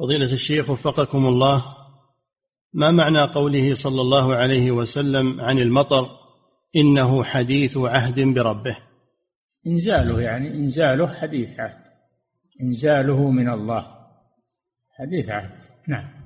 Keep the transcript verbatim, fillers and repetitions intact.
فضيلة الشيخ وفقكم الله، ما معنى قوله صلى الله عليه وسلم عن المطر إنه حديث عهد بربه؟ إنزاله، يعني إنزاله حديث عهد، إنزاله من الله حديث عهد. نعم.